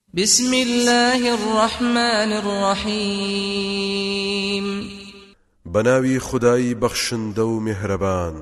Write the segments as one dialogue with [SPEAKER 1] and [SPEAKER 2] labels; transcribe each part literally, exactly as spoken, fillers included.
[SPEAKER 1] بسم الله الرحمن الرحيم
[SPEAKER 2] بناوي خداي بخشن دو مهربان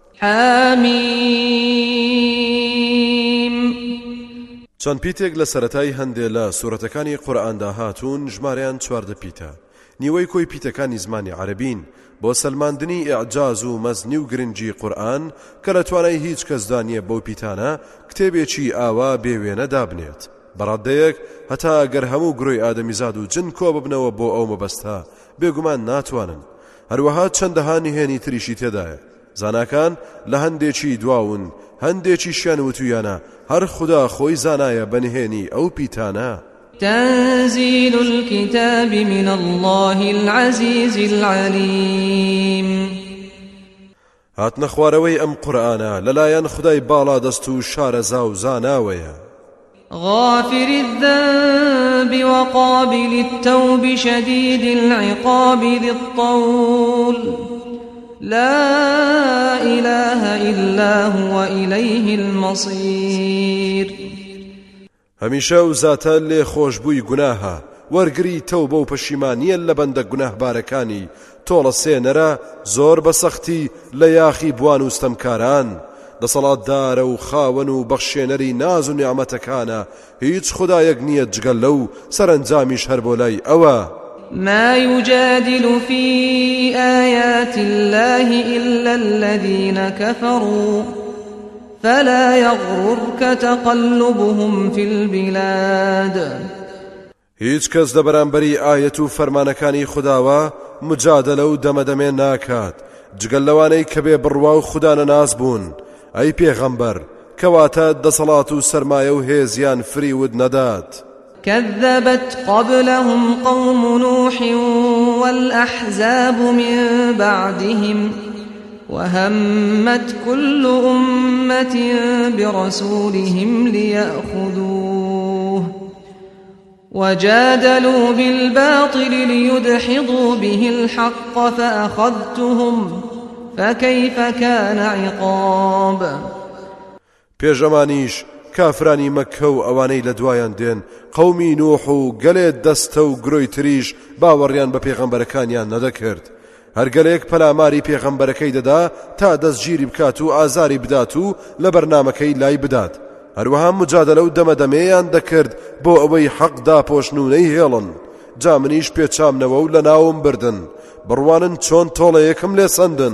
[SPEAKER 1] حاميم
[SPEAKER 2] چەند پیتێک لە سەرەتای هەندێ لە سوورەتەکانی قورئاندا هاتوون ژمارەیان چواردە پیتە نیوەی کۆی پیتەکانی زمانی عەرەبین بۆ سەلماندنی ئیعجاز و مەزنی و گرنگی قورئان کە لە توانای هیچ کەس دانیە بەو پیتانە کتێبێکی ئاوا بێوێنە دابنێت بەڕادەیەک هەتا ئەگەر هەموو گرۆی ئادەمیزاد و جن کۆ ببنەوە بۆ ئەو مەبەستە بێگومان ناتوانن هەروەها چەندەها نهێنی تریشی تێدایە زاناکان لە هەندێکی دواون هەندێکی شیان وتویانە هەر خدا خۆی زانایە بەنهێنی ئەو پیتانە
[SPEAKER 1] تنزيل الكتاب من الله العزيز العليم
[SPEAKER 2] هاتنە خوارەوەی ئەم قورئانە لەلایەن خدای باڵا دەست و شارەزا و زاناوەیە
[SPEAKER 1] غافر الذنب وقابل التوب شديد العقاب ذي الطول لا إله إلا هو إليه المصير
[SPEAKER 2] هەمیشە و زاتە لێ خۆشبووی گوناهە وەرگری تەوبە و پەشیمانیە لە بەندە گوناهبارەکانی تۆڵە سێنەرە زۆر بە سەختی لە یاخی بوان و ستەمکاران دەسەڵاتدارە و خاوەن و بەخشێنەری ناز و نیعمەتەکانە هیچ خودایەک نییە جگەل لەو سەرنجامیش هەر بۆ لای ئەوە
[SPEAKER 1] ما يجادل في آيات الله إلا الذين كفروا فلا يغررك تقلبهم في البلاد
[SPEAKER 2] هیچ کەس لە بەرامبەری ئایەت و فەرمانەکانی خوداوە مجادلە و دەمەدەمێ ناکات جگەل لەوانەی کە بێ بڕوا و خودانە ناز بوون ئەی پێغەمبەر کەواتە دەسەڵات و سەرمایە و هێزیان فریود نەدات
[SPEAKER 1] كذبت قبلهم قوم نوح والأحزاب من بعدهم وهمت كل أمة برسولهم ليأخذوه وجادلوا بالباطل ليدحضوا به الحق فأخذتهم فكيف كان عقاب
[SPEAKER 2] پێشەمانیش کافرانی مەککە و ئەوانەی لە دوایان دێن قەومی نوح و گەلێت دەستە و گرۆی تریش باوەڕیان بە پێغەمبەرەکانیان نەدەکرد هەرگەلێک پەلاماری پێغەمبەرەکەی دەدا تا دەستگیری بکات و ئازاری بدات و لە بەرنامەکەی لای بدات هەروەها مجادلە و دەمەدەمێیان دەکرد بۆ ئەوەی حەق داپۆشن و نەیهێڵن جا منیش پێچامنەوە و لە ناوم بردن بڕوانن چۆن تۆڵەیەکم لێ سەندن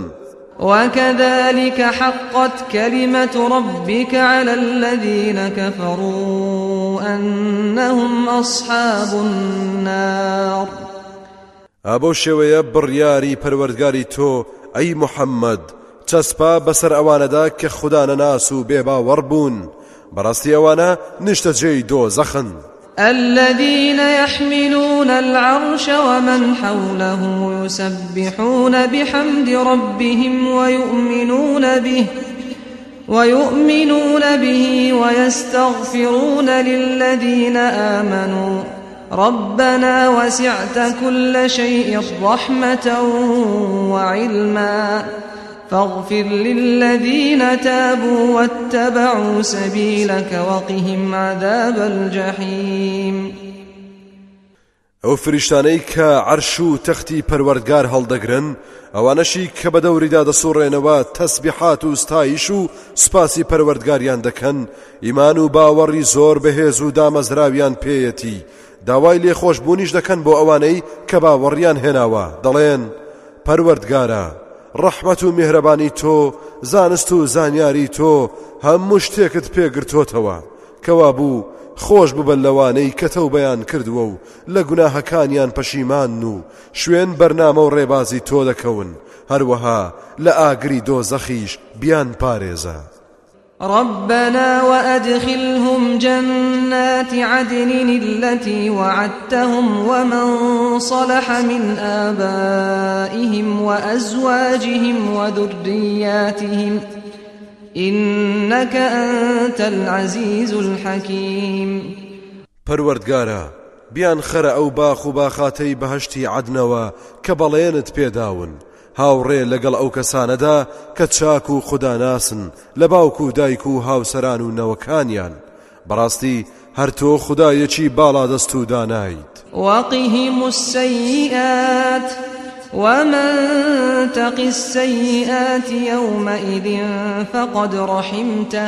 [SPEAKER 1] وكذلك حقت كلمة ربك على الذين كفروا أنهم أصحاب النار
[SPEAKER 2] ئابۆ شێوەیە بڕیاری پەروەردگاری تۆ ئەی محەممەد چەسپا بەسەر ئەوانەدا کە خودانە ناس و بێباوەڕ بوون بەڕاستی ئەوانە نیشتەجێی دۆزەخن
[SPEAKER 1] الذين يحملون العرش ومن حوله يسبحون بحمد ربهم ويؤمنون به ويؤمنون به ويستغفرون للذين آمنوا ربنا وسعت كل شيء رحمة وعلما فاغفر للذين تابوا واتبعوا سبيلك وقهم عذاب الجحيم
[SPEAKER 2] ئەو فریشتانەی کە عەرش و تەختی پەروەردگار هەڵدەگرن ئەوانەشی کە بە دەوریدا دەسوڕێنەوە تەسبیحات و ستایش و سوپاسی پەروەردگاریان دەکەن ئیمان و باوەڕی زۆر بەهێز و دامەزراویان پێیەتی داوای لێخۆشبوونیش دەکەن بۆ ئەوانەی کە باوەڕیان هێناوە دەڵێن پەروەردگارە ڕەحمەت و میهرەبانی تۆ زانست و زانیاری تۆ هەموو شتێکت پێگرتۆتەوە کەوا بوو خۆش ببن لەوانەی کە تەوبەیان کردووە و لە گوناهەکانیان پەشیمان و شوێن بەرنامە و ڕێبازی تۆ دەکەون هەروەها لە ئاگری دۆزەخیش بیان پارێزە
[SPEAKER 1] ربنا وأدخلهم جنات عدن التي وعدتهم ومن صلح من آبائهم وأزواجهم وذرياتهم إنك أنت العزيز الحكيم
[SPEAKER 2] پەروەردگارە بیان خەرە ئەو باخ و باخاتەی بەهەشتی عەدنەوە کە بەڵێنت پێداون هاوڕێ لەگەڵ ئەو کەسانەدا کە چاک و خوداناسن لە باوک و دایک و هاوسەران و نەوەکانیان بەڕاستی هەر تۆ خودایەکی باڵا دەست و دانایت.
[SPEAKER 1] وقهم السيئات ومن تق السيئات يومئذ فقد رحمته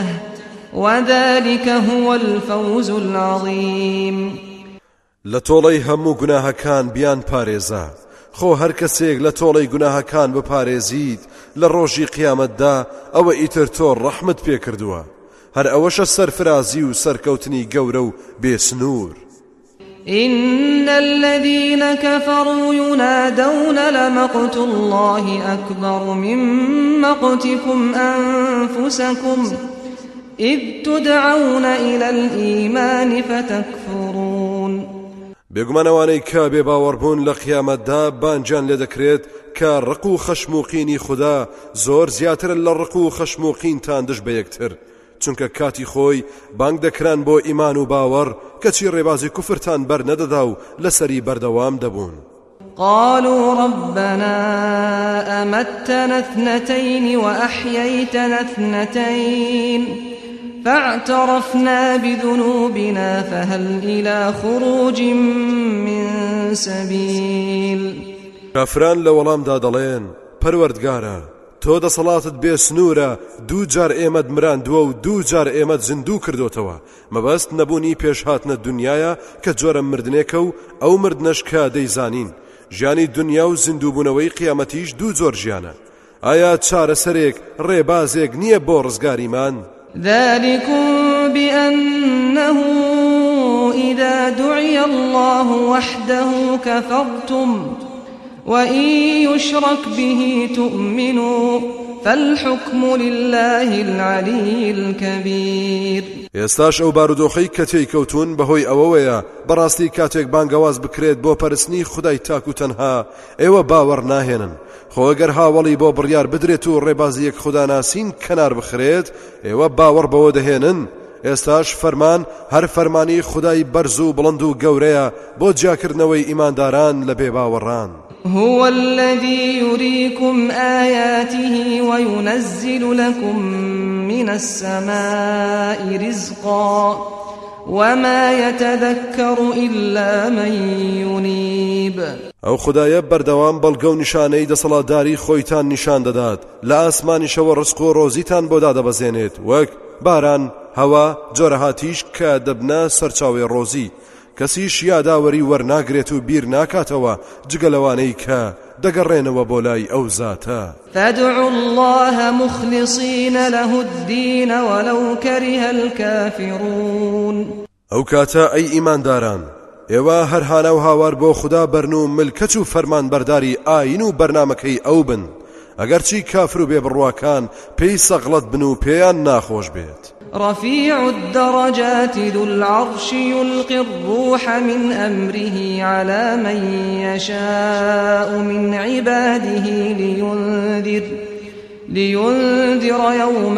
[SPEAKER 1] وذلك هو الفوز العظيم.
[SPEAKER 2] لطولي همو گناهکان بیان پارێزا، خۆ هەر کەسێک لە تۆڵەی گوناهەکان بپارێزیت لە ڕۆژی قیامەتدا ئەوە ئیتر تۆ ڕەحمت پێکردووە، هەر ئەوەشە سەرفرازی و سەرکەوتنی گەورە و بێسنوور.
[SPEAKER 1] إن الذين كفروا ينادون لمقت الله أكبر من مقتكم أنفسكم إذ تدعون إلى الإيمان فتكفرون.
[SPEAKER 2] بێگومانەوانەی کە بێ باوەڕبوون لە قیامەتدا بانجان لێ دەکرێت کە ڕق و خەشموقینی خوددا زۆر زیاتر لە ڕق و خەشموقینتان دژ بە یەکتر، چونکە کاتی خۆی بانگ دەکران بۆ ئیمان و باوەڕ کەچی ڕێبازی کوفرتان بەر نەدەدا و لەسەری بەردەوام دەبوون.
[SPEAKER 1] قالوا ربنا أمتنا اثنتين وأحييتنا اثنتين فاعترفنا بذنوبنا فهل إلى خروج من سبيل.
[SPEAKER 2] كافران لولام دادلين پروردگارا تۆ دەسەڵاتت بێ سنوورە، دوو جار ئێمەت مراندووە و دوو جار ئێمەت زیندوو کردوتەوە، مەبەست نەبوونی پێشهاتنە دنیاە کە جۆرە مردنێکە و ئەو مردنەش کە دەیزانین ژیانی دنیا و زیندووبوونەوەی قیامەتیش دوو جۆر ژیانە. ئایا چارەسەرێک ڕێبازێک نییە بۆ ڕزگاریمان؟
[SPEAKER 1] ذلكم بأنه إذا دعي الله وحده كفرتم وإن يشرك به تؤمنوا فالحكم لله العلي الكبير.
[SPEAKER 2] ئێستاش ئەو بارودۆخەی کە تێیکەوتون بەهۆی ئەوەوەیە بەڕاستی کاتێک بانگەواز بکرێت بۆ پەرستنی خودای تاک و تەنها ئێوە باوەڕ ناهێنن. خۆ ئەگەر هاوڵی بۆ بڕیار بدرێت و ڕێبازیەک خوداناسین کەنار بخرێت ئێوە باوەڕ بەوە دەهێنن. ئێستاش فەرمان هەر فەرمانی خودای بەرز و بڵند و گەورەیە بۆ جیاکردنەوەی ئیمانداران لە بێباوەڕان.
[SPEAKER 1] هو الذي يريكم آياته وينزل لكم من السماء رزقا وما يتذكر إلا من ينيب. ئەو خودایە بەردەوام بەڵگە و نیشانەی دەسەڵاتداری خۆیتان نیشان دەدات، لە ئاسمانیشەوە ڕزق و ڕۆزیتان بۆ دادەبەزێنێت، وەک باران، هەوا، جۆرەهاتیش کە دەبنە سەرچاوی ڕۆزی. کەسیش یاداوەری وەرناگرێت و بیر ناکاتەوە جگە لەوانەی کە دەگەڕێنەوە بۆ لای ئەو زاتە. فادعوا الله مخلصين له الدين ولو كره الكافرون.
[SPEAKER 2] ئەو کاتە ئەی ئیمانداران، ئێوە هەرهانە و هاوار بۆ خوددا بەرن و ملکەت و فەرمان بەرداری ئاین و بەرنامەکەی ئەو بن، ئەگەرچی کافر و بێبڕواکان پێی سەغڵەت بن و پێیان ناخۆش بێت.
[SPEAKER 1] رفيع الدرجات ذو العرش يلقي الروح من أمره على من يشاء من عباده لينذر لينذر يوم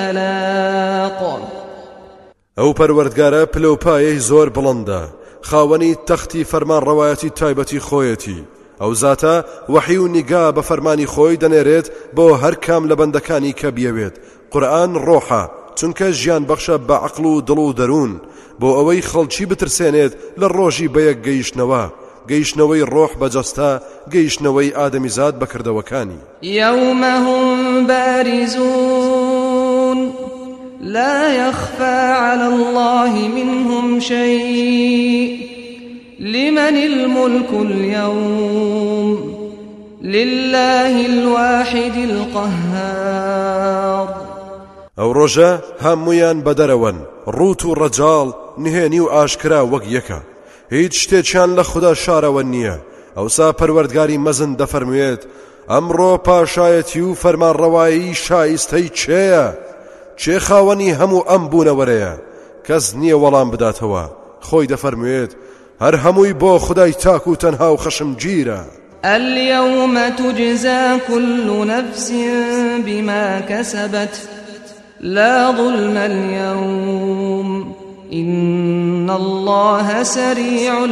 [SPEAKER 1] التلاق.
[SPEAKER 2] ئەو پەروەردگارە پلەپایەی زۆر بڵندە، خاوەنی تەختی فەرمان ڕەوایەتی تایبەتی خۆیەتی. ئەو زاتە وەحی و نیگا بە فەرمانی خۆی دەنێرێت بۆ هەر کام لە بەندەکانی کە بیەوێت. قورئان ڕۆحە، چونکە ژیان بەخشە بە عەقڵ و دڵ و دەروون، بۆ ئەوەی خەڵکی بترسێنێت لە ڕۆژی بەیەک گەیشتنەوە، گەیشتنەوەی ڕۆح بەجەستە، گەیشتنەوەی ئادەمیزاد بەکردەوەکانی.
[SPEAKER 1] يوم هم بارزون لا يخفى على الله منهم شيء لمن الملك اليوم لله الواحد القهار. ئەو ڕۆژە
[SPEAKER 2] هەموویان بەدەرەوەن، ڕوت و ڕەجاڵ، نهێنی و ئاشکرا وەک یەکە، هیچ شتێکیان لە خوددا شارەوە نییە. ئەوسا پەروەردگاری مەزن دەفەرموێت ئەمڕۆ پاشایەتی و فەرمانڕەوایی شایستەی چێیە؟ چێ خاوەنی هەموو ئەم بوونەوەرەیە؟ کەس نییە وەڵام بداتەوە. خۆی دەفەرموێت هەر هەمووی بۆ خودای تاک و تەنها و خەشمگیرە.
[SPEAKER 1] اليوم تجزى كل نفس بما كسبت لا ظلم اليوم إن الله سريع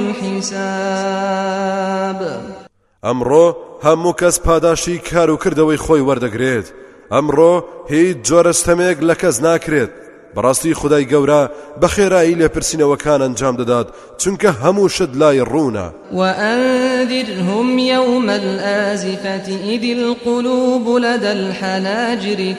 [SPEAKER 1] الحساب.
[SPEAKER 2] ئەمڕۆ هەموو کەس پاداشی کار و کردەوەی خۆی وەردەگرێت. ئەمڕۆ هیچ جۆرەستەمێک لە کەس ناکرێت، بەڕاستی خودای گەورە بە خێرایی لێپرسینەوەکان ئەنجام دەدات چونکە هەموو شت لای ڕوونە.
[SPEAKER 1] وأنذرهم يوم الآزفة إذ القلوب لدى الحناجر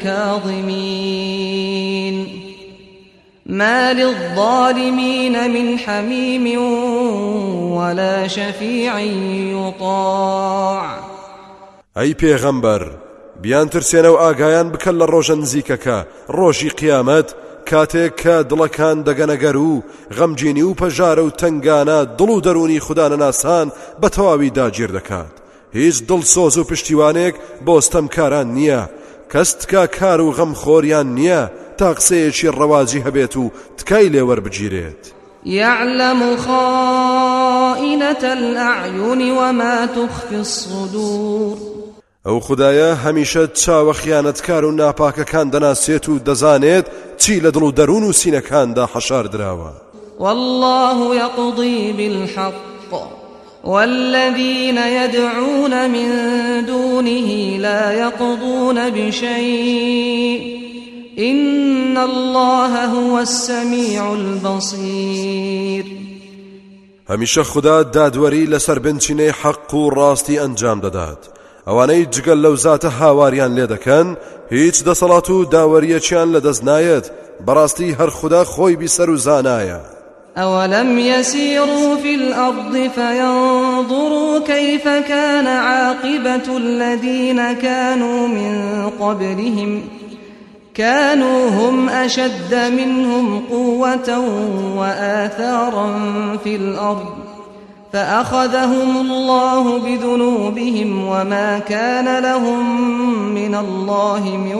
[SPEAKER 1] كاظمين ما للظالمين من حميم ولا شفيع يطاع.
[SPEAKER 2] ئەی پێغەمبەر بیان ترسێنە و ئاگایان بکەن لە ڕۆژە نزیکەکە ڕۆژی قیامەت کاتێک کە دڵەکان دەگەنەگەر و غەمگینی و پەژارە و تەنگانە دڵ و دەرونی خودانەناسان بە تەواوی داگیر دەکات. هیچ دڵسۆز و پشتیوانێک بۆ ستەمکاران نییە، کەس تکا کار و غەم خۆریان نییە تا قسەیەکی ڕەواجی هەبێت و تکای لێوەربگیرێت.
[SPEAKER 1] يعلم خائنة الأعين وما تخفي الصدور.
[SPEAKER 2] ئەو خودایە هەمیشە چاوە خیانەتکار و ناپاکەکان دەناسێت و دەزانێت چی لە دڵ و دەروون و سینەکاندا حەشار دراوە.
[SPEAKER 1] والله يقضي بالحق والذين يدعون من دونه لا يقضون بشيء إن الله هو السميع البصير.
[SPEAKER 2] هەمیشە خوددا دادوەری لەسەر بنچینەی حەق و ڕاستی ئەنجام دەدات. ئەوانەی جگەل لەو زاتە هاواریان لێ دەکەن هیچ دەسەڵات و داوەریەکیان لەدەست نایەت، بەڕاستی هەر خوددا خۆی بیسەر و زانایە.
[SPEAKER 1] أولم يسيروا في الأرض فينظروا كيف كان عاقبة الذين كانوا من قبلهم كانوا هم أشد منهم قوة وآثارا في الأرض فأخذهم الله بذنوبهم وما كان لهم من الله من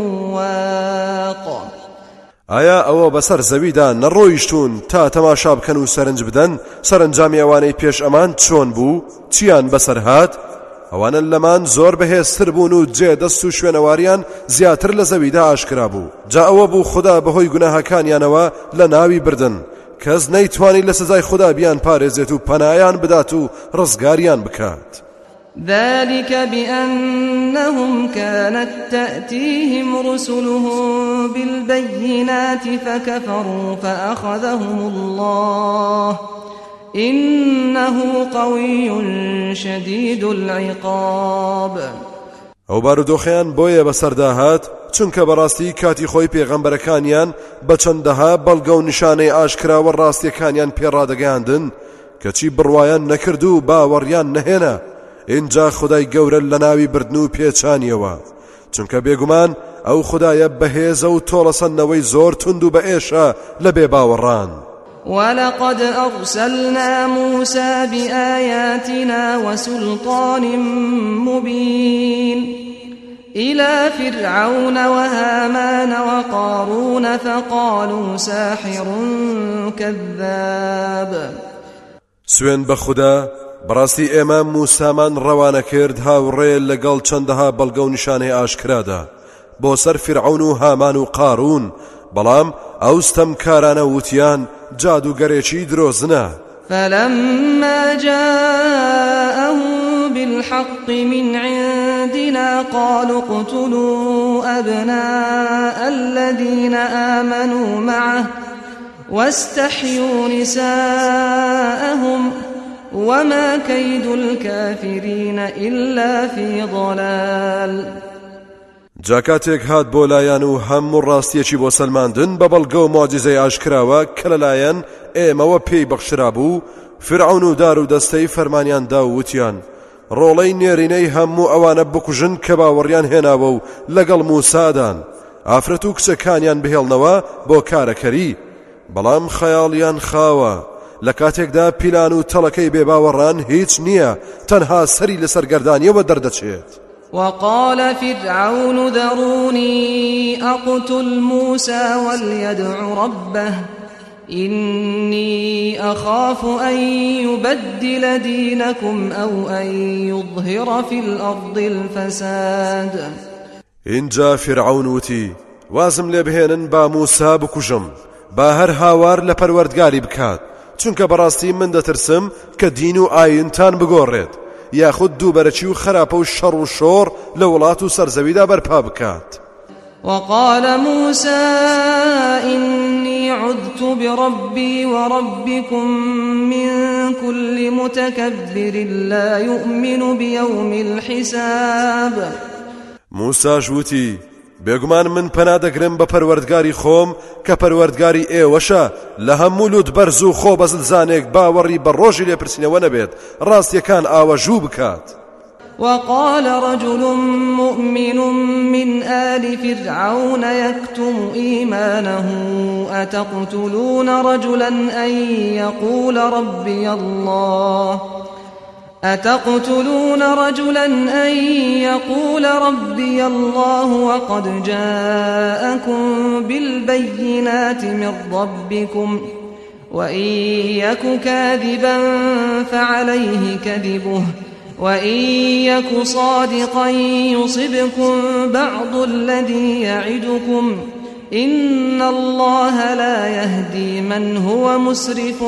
[SPEAKER 1] واق.
[SPEAKER 2] ئایا ئەوە بەسەر زەویدا نەڕۆیشتون تا تەماشا بکەن و سەرنج بدەن سەرنجامی ئەوانەی پێش ئەمان چۆن بوو؟ چیان بەسەر هات؟ ئەوانە لەمان زۆر بەهێزتر بوون و جێدەست و شوێنەواریان زیاتر لە زەویدا ئاشکرا بوو. جا ئەوە بوو خوددا بەهۆی گوناهەکانیانەوە لە ناوی بردن، کەس نەیتوانی لە سزای خوددا بیان پارێزێت و پەنایان بدات و ڕزگاریان بکات.
[SPEAKER 1] ذلك بأنهم كانت تأتيهم رسلهم بالبينات فكفروا فأخذهم الله إنه قوي شديد العقاب.
[SPEAKER 2] ئەو بارودۆخیان بۆیە بەسەرداهات چونکە بەڕاستی کاتی خۆی پێغەمبەرەکانیان بە چەندەها بەڵگە و نیشانەی ئاشکراوە ڕاستیەکانیان پێڕادەگەیاندن کەچی بڕوایان نەکرد و باوەڕیان نەهێنا. اینجا خدای گەورە لە ناوی بردن و پێچانیەوە، چونکە بێگومان ئەو خدایە بەهێزە و تۆڵەسەندنەوەی زۆر تند و بەئێشە لە بێ باوەڕان.
[SPEAKER 1] ولقد أرسلنا موسى بآياتنا وسلطان مبين إلى فرعون وهامان وقارون فقالوا ساحر كذاب.
[SPEAKER 2] سوێن بە خوددا بەڕاستی ئێمە موسامان ڕەوانە کرد هاوڕێ لەگەڵ چەندەها بەڵگە و نیشانەی ئاشکرادا بۆ سەر فرعون و هامان و قارون، بەڵام ئەو ستەمکارانە وتیان جادوگەرێکی درۆزنە.
[SPEAKER 1] فلما جاءهم بالحق من عندنا قالوا اقتلوا أبناء الذين آمنوا معه واستحيوا نساءهم وما كيد الكافرين إلا في ضلال.
[SPEAKER 2] جاکاتێک هات بۆ لایەن و هەموو ڕاستیەکی بۆ سەلماندن بە بەڵگە و مۆجیزەی ئاشکراوە کە لەلایەن ئێمەوە پێی بەخشرا بوو، فرعون و دار و دەستەی فەرمانیاندا و وتیان ڕۆڵەی نێرینەی هەموو ئەوانە بکوژن کە باوەڕیان هێناوە و لەگەڵ موسادان ئافرەت و کچەکانیان بهێڵنەوە بۆ کارەکەری، بەڵام خەیاڵیان خاوە. لە کاتێکدا پیلان و تەڵەکەی بێباوەڕان هیچ نییە، تەنها سەری لە سەرگەردانیەوە دەردەچێت.
[SPEAKER 1] وقال فرعون ذروني أقتل موسى وليدع ربه إني أخاف أن يبدل دينكم أو أن يظهر في الأرض الفساد.
[SPEAKER 2] اینجا فرعون وتی وازم لێ بهێنن با موسا بکوژم، با هەر هاوار لە پەروەردگاری بکات، چونکە بەڕاستی من دەترسم کە دین و ئاینتان بگۆڕێت یاخود دووبەرەچی و خراپە و شەڕ و شۆڕ لە وڵات و سەرزەویدا بەرپا بکات.
[SPEAKER 1] وقال موسى إني عذت بربي وربكم من كل متكبر لا يؤمن بيوم الحساب.
[SPEAKER 2] موسى جوتي بێگومان من پەنا دەگرم بە پەروەردگاری خۆم کە پەروەردگاری ئێوەشە لە هەموو لوت بەرز و خۆ بەزلزانێک باوەڕی بە ڕۆژی لێپرسینەوە نەبێت ڕاستیەکان ئاوەژوو بکات.
[SPEAKER 1] وقال رجل مؤمن من آل فرعون يكتم إيمانه أتقتلون رجلا أن يقول ربي الله أتقتلون رجلا أن يقول ربي الله وقد جاءكم بالبينات من ربكم وإن يك كاذبا فعليه كذبه وإن يك صادقا يصبكم بعض الذي يعدكم إن الله لا يهدي من هو مسرف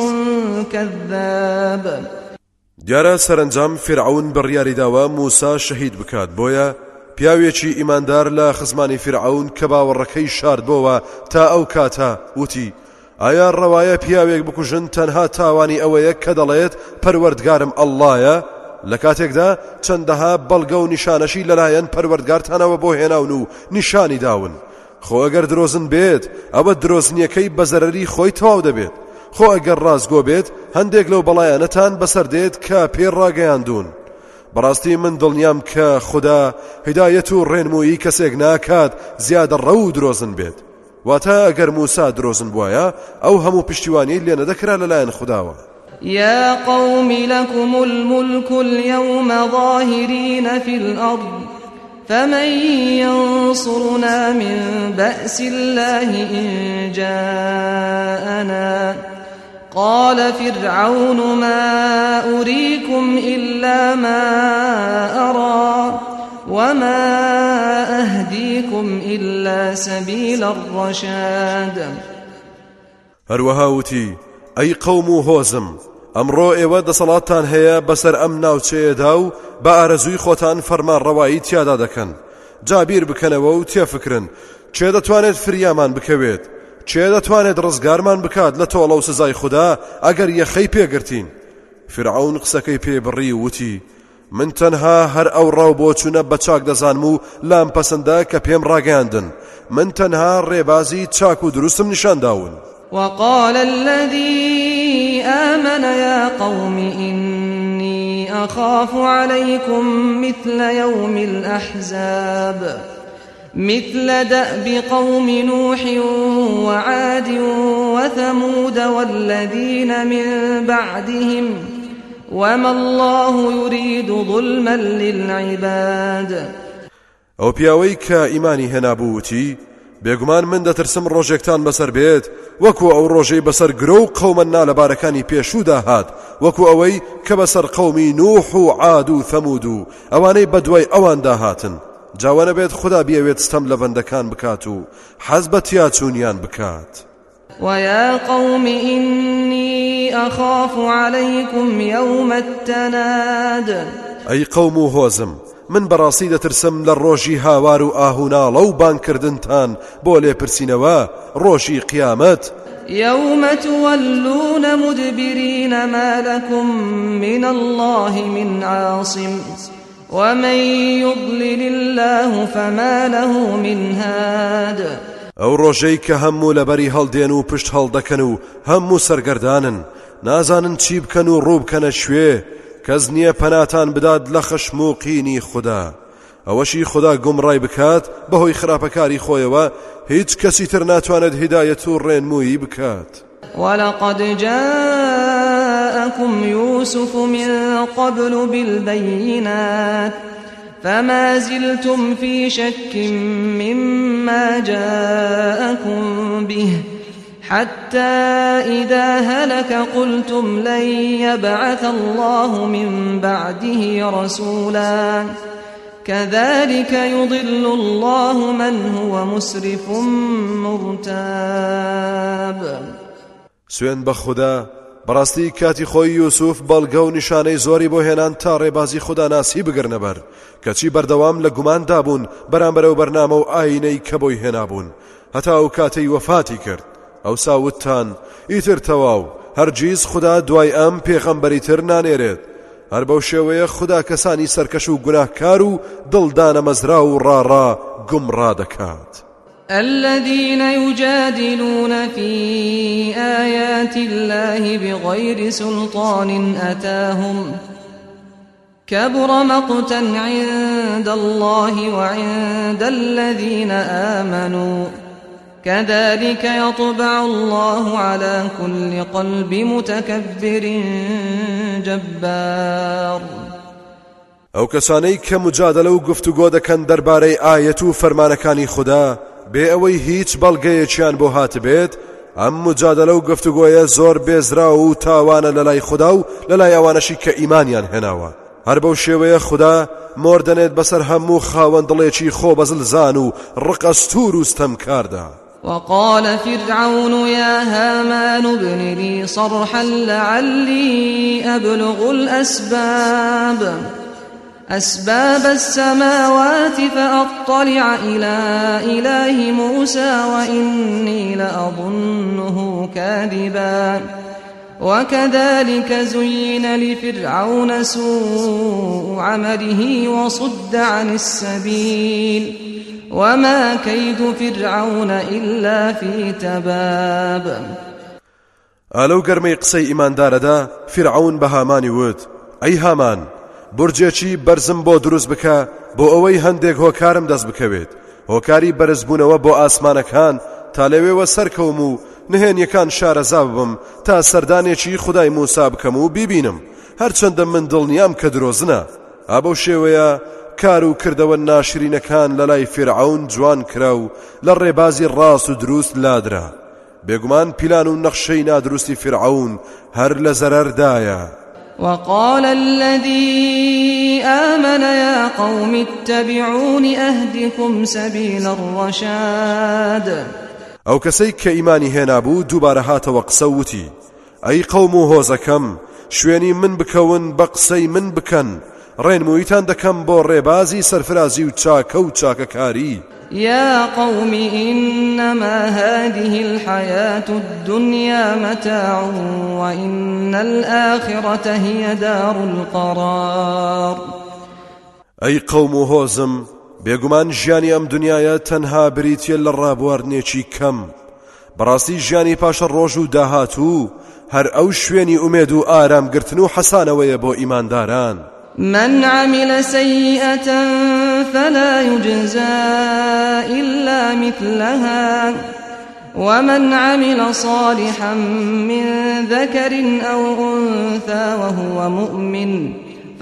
[SPEAKER 1] كذاب.
[SPEAKER 2] دیارە سەرنجام فرعون بڕیاری داوە موسا شەهید بکات، بۆیە پیاوێکی ئیماندار لە خزمانی فرعون کە باوەڕەکەی شاردبەوە تا ئەو کاتە وتی ئایا ڕەوایە پیاوێک بکوژن تەنها تاوانی ئەوەیە کە دەڵێت پەروەردگارم ئەڵڵایە؟ لە کاتێکدا چەندەها بەڵگە و نیشانەشی لەلایەن پەروەردگارتانەوە بۆ هێناون و نیشانی داون. خۆ ئەگەر درۆزن بێت ئەوە درۆزنیەکەی بە زەرەری خۆی تەواو دەبێت. خۆ ئەگەر ڕازگۆ بێت هەندێک لەو بەڵایەنەتان بەسەردێت کە پێ ڕاگەیاندون. بەڕاستی من دڵنیام کە خوددا هیدایەت و ڕێنمووی کەسێک ناکات زیادە ڕەو و درۆزن بێت. واتە ئەگەر موسا درۆزن بووایە ئەو هەموو پشتیوانی لێ نەدەکرا لەلایەن خودداوە.
[SPEAKER 1] يا قوم لكم الملك اليوم ظاهرين في الأرض فمن ينصرنا من بأس الله إن جاءنا قال فرعون ما أريكم إلا ما أرى وما أهديكم إلا سبيل الرشاد.
[SPEAKER 2] هەروەها ئەی قەوم و هۆزم ئەمڕۆ ئێوە دەسەڵاتتان هەیە بەسەر ئەم ناوچەیەدا و بە ئارەزووی خۆتان فەرمان ڕەوایی تیادا دەکەن. جابیر بکەنەوە و تێفکرن چێ دەتوانێت فریامان بکەوێت، چێ دەتوانێت ڕزگارمان بکات لە تۆڵە و سزای خوددا ئەگەر یەخەی پێگرتین. فرعون قسەکەی پێ بڕی وتی من تەنها هەر ئەو ڕاو بۆ چوونە بە چاک دەزانم و لام پەسەندە کە پێم ڕاگەیاندن. من تەنها ڕێبازی چاک و دروستم نیشان داون.
[SPEAKER 1] وقال الذي آمن يا قوم إني أخاف عليكم مثل يوم الأحزاب مثل دأب قوم نوح وعاد وثمود والذين من بعدهم وما الله يريد ظلما للعباد.
[SPEAKER 2] ئەو پیاوەی کە ئیمانی هێنابووتی بێگومان من دەترسم ڕۆژێکتان بەسەر بێت وەکو ئەو ڕۆژەی بەسەر گرۆ و قەومە نالەبارەکانی پێشوودا هات، وەکو ئەوەی کە بەسەر قەومی نوح و عاد و ثەمود و ئەوانەی بەدوای ئەواندا هاتن. جاوانە بێت خوددا بیەوێت ستەم لە بەندەکان بکات و حەز بە تیاچوونیان بکات.
[SPEAKER 1] ويا قوم إني أخاف عليكم يوم التناد.
[SPEAKER 2] ئەی قەوم و هۆزم من بەڕاستی دەترسم لە ڕۆژی هاوار و ئاهوناڵە و بانکردنتان بۆ لێپرسینەوە ڕۆژی قیامەت.
[SPEAKER 1] يوم تولون مدبرين ما لكم من الله من عاصم ومن يضلل الله فما له من هاد.
[SPEAKER 2] ئەو ڕۆژەی کە هەموو لەبەری هەڵدێن و پشت هەڵدەکەن و هەموو سەرگەردانن نازانن چی بکەن و ڕوو بکەنە شوێ، کەس نییە پەناتان بدات لە خشم و قینی خوددا. ئەوەشی خوددا گومڕای بکات بەهۆی خراپەکاری خۆیەوە هیچ کەسی تر ناتوانێت هیدایەت و ڕێنمووی بکات.
[SPEAKER 1] ولقد جاءكم يوسف من قبل بالبينات فما زلتم في شك مما جاءكم به حتى إذا هلك قلتم لن يبعث الله من بعده رسولا كذلك يضل الله من هو مسرف مرتاب.
[SPEAKER 2] سوێن بە خوددا بەڕاستی کاتی خۆی یوسوف بەڵگە و نیشانەی زۆری بۆ هێنان تا ڕێبازی خوداناسی بگرنەبەر کەچی بەردەوام لە گوماندا بوون بەرامبەرەو بەرنامە و ئاینەی کە بۆی هێنابوون هەتا ئەو کاتەی وەفاتی کرد ئەوسا وتتان ئیتر تەواو هەرگیز خوددا دوای ئەم پێغەمبەری تر نانێرێت هەر بەو شێوەیە خوددا کەسانی سەرکەش و گوناهکار و دڵدانە مەزرا و ڕاڕا گومڕا دەکات.
[SPEAKER 1] الذين يجادلون في آيات الله بغير سلطان أتاهم كبر مقتا عند الله وعند الذين آمنوا كذلك يطبع الله على كل قلب متكبر جبار.
[SPEAKER 2] ئەو کەسانەی کە مجادلە و گفتوگۆ دەکەن دەربارەی ئایەت و فەرمانەکانی خوددا بێ ئەوەی هیچ بەڵگەیەکیان بۆ هاتبێت ئەم مجادلە و گفتوگۆیە زۆر بێزرا و تاوانە لەلای خوددا و لەلای ئەوانەشی کە ئیمانیان هێناوە هەر بەو شێوەیە خوددا مۆر دەنێت بەسەر هەموو خاوەندڵێکی خۆ بەزلزان و ڕقەستور و ستەمکاردا.
[SPEAKER 1] وقال فرعون يا هامان ابن لي صرحا لعلي أبلغ الأسباب أسباب السماوات فأطلع إلى إله موسى وإني لأظنه كاذبا وكذلك زين لفرعون سوء عمله وصد عن السبيل وما كيد فرعون إلا في تباب.
[SPEAKER 2] ئالەو گەرمەی قسەی ئیماندارەدا فرعون بە هامانی وت ئەی هامان برجێکی بەرزم بۆ دروست بکە بۆ ئەوەی هەندێک هۆکارم دەست بکەوێت هۆکاری بەرزبوونەوە بۆ ئاسمانەکان تا لەوێوە سەرکەوم و نهێنیەکان شارەزا ببم تا سەردانێکی خودای موسا بکەم و بیبینم هەرچەندە من دڵنیام کە درۆزنە. ئابەو شێوەیە کار و کردەوە ناشرینەکان لەلای فرعون جوان کرا و لە ڕێبازی ڕاست و دروست لادرا بێگومان پیلان و نەخشەی نادروستی فرعون هەر لە زەرەردایە.
[SPEAKER 1] وقال الذي آمن يا قوم اتبعون أهدكم سبيل الرشاد.
[SPEAKER 2] ئەو کەسەی کە ئیمانی هێنابوو دووبارە هاتەوە قسە وتی ئەی قەوم و هۆزەکەم شوێنی من بکەون بە قسەی من بکەن ڕێنموویتان دەکەم بۆ ڕێبازی سەرفرازی و چاکە و چاکەکاری.
[SPEAKER 1] يا قوم إنما هذه الحياة الدنيا متاع وإن الآخرة هي دار القرار.
[SPEAKER 2] أي قوم هوزم بێگومان ژیانی ئەم دنیاە تەنها بریتیە لە ڕابواردنێکی کەم بەڕاستی ژیانی پاشە ڕۆژ و داهاتوو هەر ئەو شوێنی ئومێد و ئارامگرتن و حەسانەوەیە بۆ ئیمانداران.
[SPEAKER 1] من عمل سيئة فلا يجزى إلا مثلها ومن عمل صالحا من ذكر أو أنثى وهو مؤمن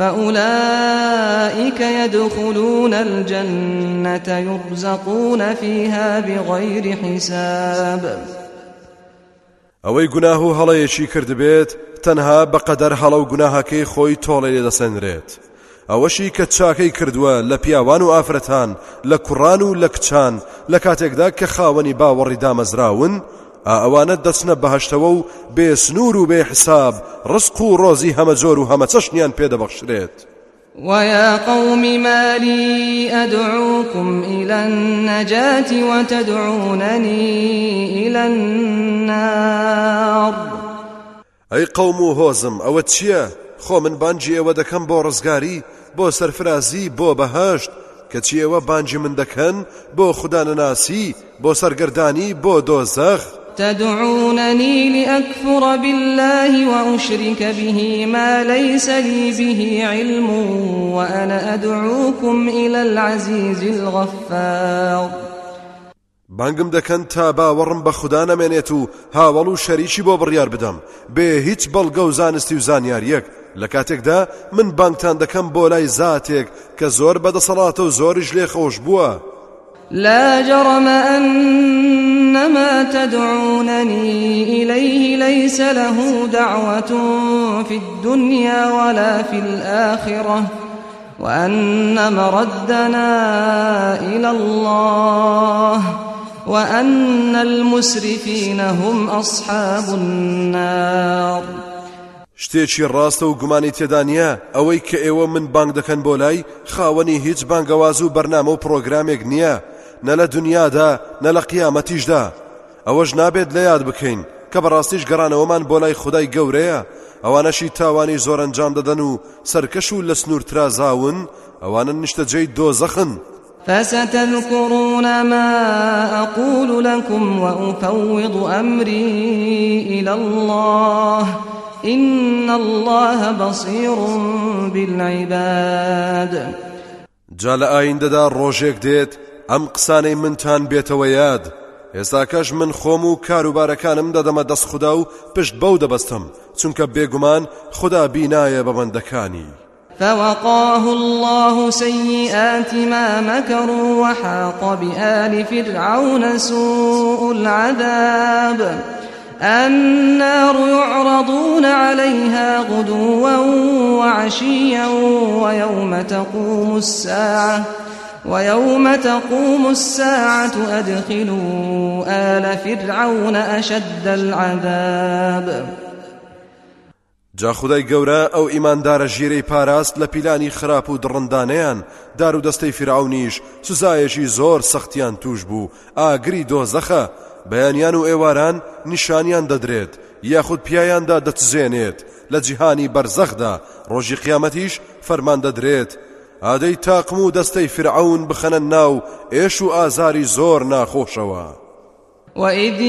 [SPEAKER 1] فأولئك يدخلون الجنة يرزقون فيها بغير حساب.
[SPEAKER 2] ئەوەی گوناه و هەڵەیەکی کردبێت تەنها بەقەدەر هەڵە و گوناهەکەی خۆی تۆڵی لێدەسەنرێت ئەوەشی کە چاکەی کردووە لە پیاوان و ئافرەتان لە کوڕان و لە کچان لە کاتێکدا کە خاوەنی باوەڕی دامەزراون ئەوانە دەچنە بەهەشتەوە و بێ سنوور و بێ حساب ڕزق و ڕۆزی هەمە جۆر و هەمە چەشنیان پێدەبەخشرێت.
[SPEAKER 1] ويا قوم ما لي أدعوكم إلى النجاة وتدعونني إلى النار.
[SPEAKER 2] أي قوم هوزم أو تشيا خو من بانجي أو دكن بو رزقاري بو سرفرازي بو بهشت كتشي أو بانجي من دكن بو خدان ناسي بو سرگرداني بو دوزخ.
[SPEAKER 1] تدعونني لأكفر بالله وأشرك به ما ليس لي به علم وأنا أدعوكم إلى العزيز الغفار.
[SPEAKER 2] بانگم دەکەن تا باوەڕم بە خوددا نەمێنێت و هاوڵ و شەریکی بۆ بڕیار بدەم بێ هیچ بەڵگە و زانستی و زانیاریەک لە کاتێکدا من بانگتان دەکەم بۆ لای زاتێک کە زۆر بەدەسەڵاتە و زۆریش لێ خۆش بووە.
[SPEAKER 1] لا جرم أن ما تدعونني إليه ليس له دعوة في الدنيا ولا في الآخرة وأن مردنا إلى الله وأن المسرفين هم أصحاب النار.
[SPEAKER 2] شتێکی ڕاستە و گومانی تێدا نییە ئەوەی کە ئێوە من بانگ دەکەن بۆ لای خاوەنی هیچ بانگەواز و بەرنامە و پرۆگرامێک نییە، نە لە دنیادا نە لە قیامەتیشدا. ئەوەش نابێت لە یاد بکەین کە بەڕاستیش گەڕانەوەمان بۆ لای خودای گەورەیە. ئەوانەشی تاوانی زۆر ئەنجام دەدەن و سەرکەش و لە سنوور ترازاون، ئەوانە نیشتەجێی دۆزەخن.
[SPEAKER 1] فستذكرون ما أقول لكم وأفوض أمري إلى الله إن الله بصير بالعباد.
[SPEAKER 2] جا لە ئایندەدا ڕۆژێک دێت ئەم قسانەی منتان بێتەوە یاد. ئێستاکەش من خۆم و کاروبارەکانم دەدەمە دەست خوددا و پشت بەو دەبەستم، چونکە بێگومان خوددا بینایە بە بەندەکانی.
[SPEAKER 1] فوقاه الله سيئات ما مكروا وحاق بآل فرعون سوء العذاب النار يعرضون عليها غدوا وعشيا ويوم تقوم الساعة ويوم تقوم الساعة أدخلوا آل فرعون أشد العذاب.
[SPEAKER 2] جا خودای گەورە ئەو ئیماندارە ژیرەی پاراست لە پیلانی خراپ و دڕندانەیان، دار و دەستەی فرعونیش سزایەکی زۆر سەختیان توش بوو، ئاگری دۆزەخە. بەیانیان و ئێواران نیشانیان دەدرێت یاخود پیایاندا دەتزێنێت لە جیهانی بەرزەخدا. ڕۆژی قیامەتیش فەرمان دەدرێت ئادەی تاقم و دەستەی فرعون بخەنە ناو ئێش و ئازاری زۆر ناخۆشەوە.
[SPEAKER 1] وإذ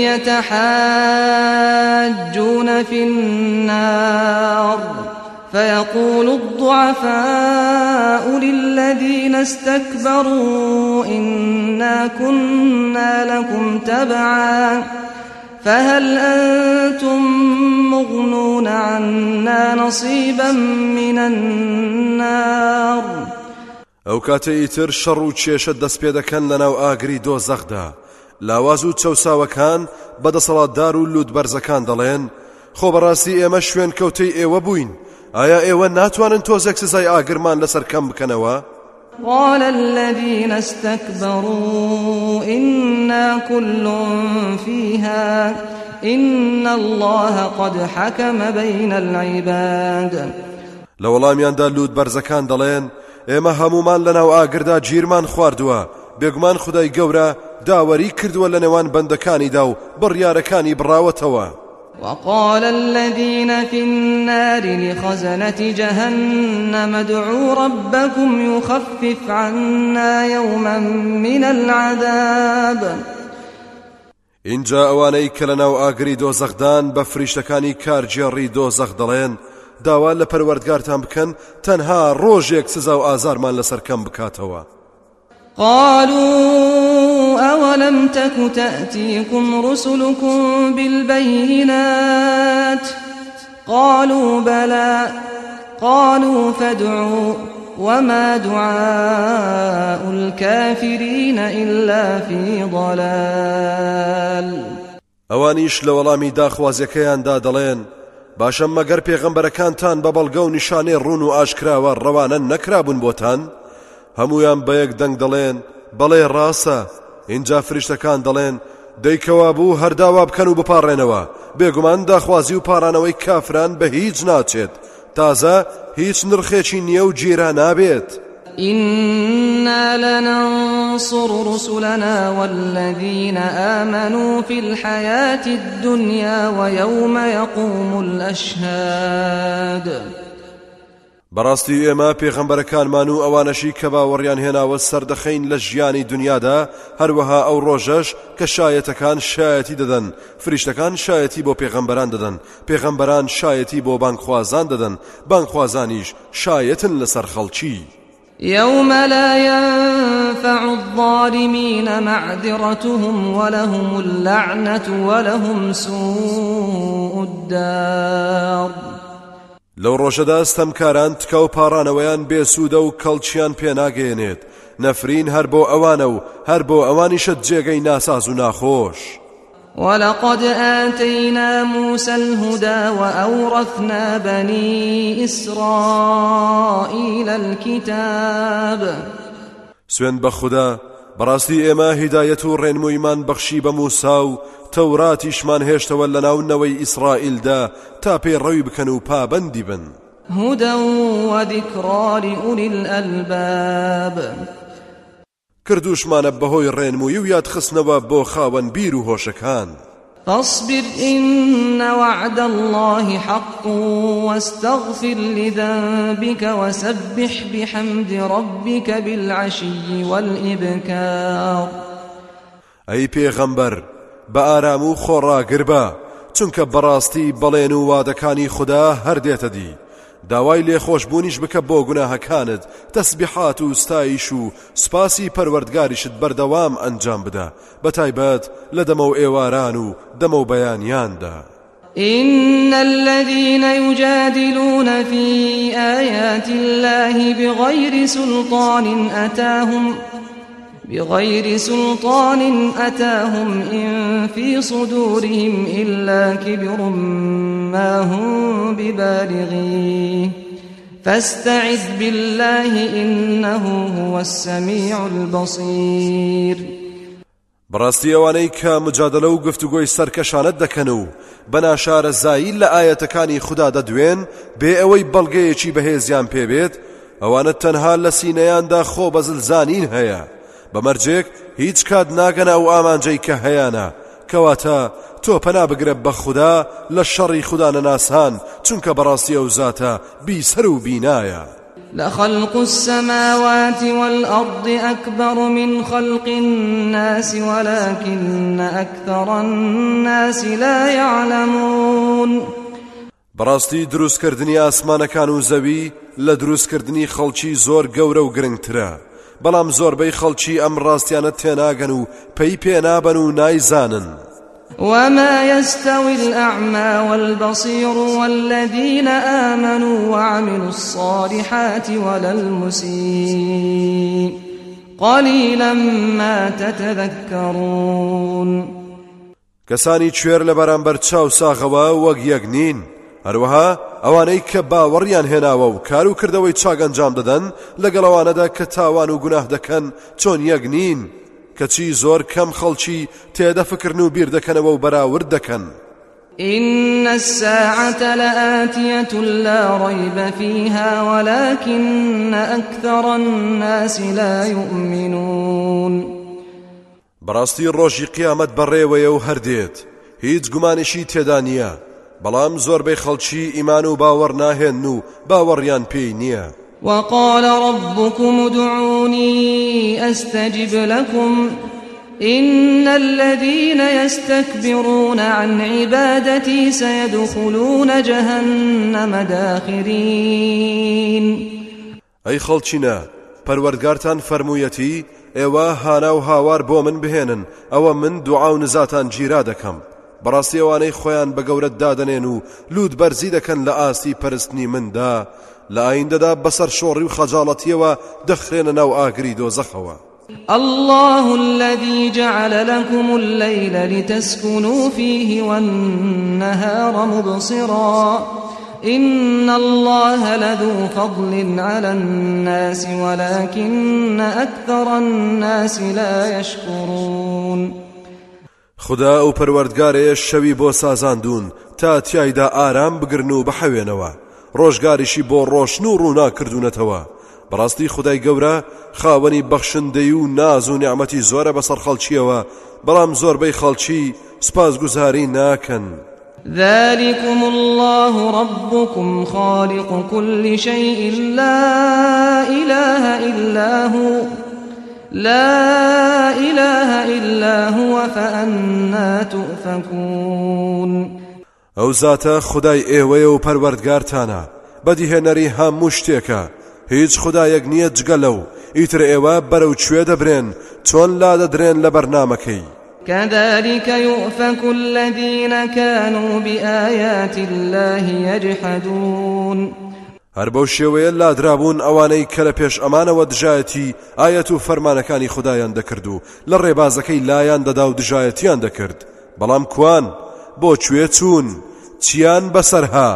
[SPEAKER 1] يتحاجون في النار فيقول الضعفاء للذين استكبروا إنا كنا لكم تبعا فهل أنتم مغنون عنا نصيبا من النار.
[SPEAKER 2] ئەو کاتە ئیتر شەڕ و کێشە دەست پێ دەکەن لەناو ئاگری دۆزەخدا. لاواز و چەوساوەکان بەدەسەڵاتدار و لوود بەرزەکان دەڵێن خۆ بەڕاستی ئێمە شوێن کەوتەی ئێوە بووین، ئایا ئێوە ناتوانن تۆزێک سزای ئاگرمان لەسەر کەم بکەنەوە؟
[SPEAKER 1] قال الذين استكبروا إنا كل فيها إن الله قد حكم بين العباد.
[SPEAKER 2] لە وەڵامیاندا لوود بەرزەکان دەڵێن ئێمە هەمومان لەناو ئاگردا گیرمان خواردووە، بێگومان خودای گەورە داوەری کردووە لە نێوان بەندەکانیدا و بڕیارەکانی بڕاوەتەوە.
[SPEAKER 1] وقال الذين في النار لخزنة جهنم ادعوا ربكم يخفف عنا يوما من العذاب.
[SPEAKER 2] اینجا ئەوانەی کە لەناو ئاگری دۆزەخدان بە فریشتەکانی کارجێڕی دۆزەخ دەڵێن داوا لە پەروەردگارتان بکەن تەنها ڕۆژێک سزا و ئازارمان لەسەر کەم بکاتەوە.
[SPEAKER 1] قالوا أولم تك تأتيكم رسلكم بالبينات قالوا بلى قالوا فادعوا وما دعاء الكافرين إلا في ضلال.
[SPEAKER 2] ئەوانیش لە وەڵامی داخوازیەکەیاندا دەڵێن باشە مەگەر پێغەمبەرەکانتان بە بەڵگە و نیشانەی ڕوون و ئاشکراوە ڕەوانە نەکرابوون بۆتان؟ هەمویان بەیەک دەنگ دەڵێن بەڵێ ڕاستە. اینجا فریشتەکان دەڵێن دەیکەوا بوو هەرداوا بکەن و بپاڕێنەوە، بێگومان داخوازی و پارانەوەی کافران بە هیچ ناچێت، تازە هیچ نرخێکی نییە و گیرا نابێت.
[SPEAKER 1] إنا لننصر رسلنا والذين آمنوا في الحياة الدنيا ويوم يقوم الأشهاد.
[SPEAKER 2] بەڕاستی ئێمە پێغەمبەرەکانمان و ئەوانەشی کە باوەڕیان هێناوە سەردەخەین لە ژیانی دنیادا، هەروەها ئەو ڕۆژەش کە شایەتەکان شایەتی دەدەن، فریشتەکان شایەتی بۆ پێغەمبەران دەدەن، پێغەمبەران شایەتی بۆ بانگخوازان دەدەن، بانگخوازانیش شایەتن لەسەر خەڵکی.
[SPEAKER 1] يوم لا ينفع الظالمين معذرتهم ولهم اللعنة ولهم سوء الدار.
[SPEAKER 2] لەو ڕۆژەدا ستەمکاران تکە و پاڕانەوەیان بێسوودە و کەڵکیان پێناگەێنێت، نەفرین هەر بۆ ئەوانە و هەر بۆ ئەوانیشت جێگەی ناساز و ناخۆش.
[SPEAKER 1] ولقد آتينا موسى الهدى وأورثنا بني إسرائيل الكتاب.
[SPEAKER 2] سوێن بە خوددا بەڕاستی ئێمە هیدایەت و ڕێنموویمان بەخشی بە موسا و تەوراتیشمان هێشتەوە لە ناونەوەی ئیسرائیلدا تا پێی ڕەوی بکەن و پابەندی بن.
[SPEAKER 1] هدى وذكرى لأولي الألباب
[SPEAKER 2] کردوشمانە بەهۆی ڕێنمووی و یادخستنەوە بۆ خاوەن بیر و هۆشەکان.
[SPEAKER 1] فاصبر إن وعد الله حق واستغفر لذنبك وسبح بحمد ربك بالعشي والإبكار.
[SPEAKER 2] أي پیغمبر بە ئارام و خۆڕاگر بە، چونکە بەڕاستی بەڵێن و وادەکانی خوددا هەردێتە دی. داوای لێخۆشبوونیش بکە بۆ گوناهەکانت، تەسبیحات و ستایش و سپاسی پەروەردگاریشت بەردەوام ئەنجام بدە، بەتایبەت لە دەمە و ئێواران و دەمە و بەیانیاندا.
[SPEAKER 1] إن الذين يجادلون في آيات الله بغير سلطان أتاهم بغير سلطان أتاهم إن في صدورهم إلا كبر ما هم ببالغيه فاستعذ بالله إنه هو السميع البصير.
[SPEAKER 2] بەڕاستی ئەوانەی کە مجادلە و گفتوگۆی سەرکەشانت دەکەن و بەناشارە زایل لە ئاەتەکانی خوددا دەدوێن بێ ئەوەی بەڵگەیەکی بەهێزیان پێبێت، ئەوانە تەنها لە سینەیاندا خۆ بەزلزانین هەیە، بەمەرجێک هیچ کات ناگەنە و ئامانجەی کە هەیەنە، کەواتە تۆ پەنا بگرە بە خوددا لە شەڕی خوددا نەناسان، چونکە بەڕاستی ئەو زاتە بیسەر و بینایە.
[SPEAKER 1] لخلق السماوات والأرض أكبر من خلق الناس ولكن أكثر الناس لا يعلمون.
[SPEAKER 2] بەڕاستی دروستکردنی ئاسمانەکان و زەوی لە دروستکردنی خەڵکی زۆر گەورە و گرنگترە، بەڵام زۆربەی خەڵکی ئەم ڕاستیانە تێناگەن و پێی پێنابەن و نایزانن.
[SPEAKER 1] وما يستوي الأعمى والبصير والذين آمنوا وعملوا الصالحات ولا المسيء قليلا ما تتذكرون.
[SPEAKER 2] کەسانی کوێر لە بەرامبەر چاو ساغەوە وەک یەک نین، هەروەها ئەوانەی کە باوەڕیان هێناوە و کار و کردەوەی چاک ئەنجام دەدەن لەگەڵەوانەدا کە تاوان و گوناه دەکەن چۆن یەک نین، کەچی زۆر کەم خەڵکی تێدە فکرن و بیر دەکەنەوە و بەراورد دەکەن.
[SPEAKER 1] إن الساعة لآتية لا ريب فيها ولكن أكثر الناس لا يؤمنون.
[SPEAKER 2] بەڕاستی ڕۆژی قیامەت بەڕێوەیە و هەردێت، هیچ گومانێکی تێدا نییە، بەڵام زۆربەی خەڵکی ئیمان و باوەڕ ناهێن و باوەڕیان پێی نییە.
[SPEAKER 1] وقال ربكم ادعوني أستجب لكم إن الذين يستكبرون عن عبادتي سيدخلون جهنم داخرين.
[SPEAKER 2] أي خەڵچینە، پەروەردگارتان فەرموویەتی ئێوە هانا و هاوار بۆ من بهێنن، ئەوە من دوعا و نزاتان گیرا دەکەم. بەڕاستی ئەوانەی خۆیان بە گەورەت دادەنێن و لوود بەرزی دەکەن لە ئاستی پەرستنی مندا، لە ئایندەدا بەسەر شۆڕی و خەجاڵەتیەوە دەخرێنە ناو ئاگری دۆزەخەوە.
[SPEAKER 1] الله الذي جعل لكم الليل لتسكنوا فيه والنهار مبصرا إن الله لذو فضل على الناس ولكن أكثر الناس لا يشكرون.
[SPEAKER 2] خدا و پەروەردگارێ شەوی بۆ سازاندون تا تیایدا ئارام بگرن و بەحەوێنەوە، ڕۆژگاریشی بۆ ڕۆشن و ڕوونا کردوونەتەوە. بەڕاستی خدای گەورە خاوەنی بەخشندەی و ناز و نیعمەتی زۆرە بەسەر خەڵکیەوە، بەڵام زۆربەی خەڵکی سپاسگوزاری ناکەن.
[SPEAKER 1] ذلكم الله ربكم خالق كل شيء لا إله إلا هو لا إله إلا هو فأنا تؤفكون.
[SPEAKER 2] ئەو زاتە خدای ئێوەیە و پەروەردگارتانە، بەدیهێنەری هەموو شتێکە، هیچ خدایەک نییە جگە لەو، ئیتر ئێوە بەرەو کوێ دەبرێن چۆن لا دەدرێن لە بەرنامەکەی.
[SPEAKER 1] كذلك يؤفك الذين كانوا بآيات الله يجحدون.
[SPEAKER 2] هەر بەو شێوەیە لادرابوون ئەوانەی کە لە پێش ئەمانەوە دژایەتی ئایەت و فەرمانەکانی خودایان دەکرد و لە ڕێبازەکەی لایان دەدا و دژایەتیان دەکرد، بەڵام کوان بۆ کوێ چوون، چیان بەسەر هات.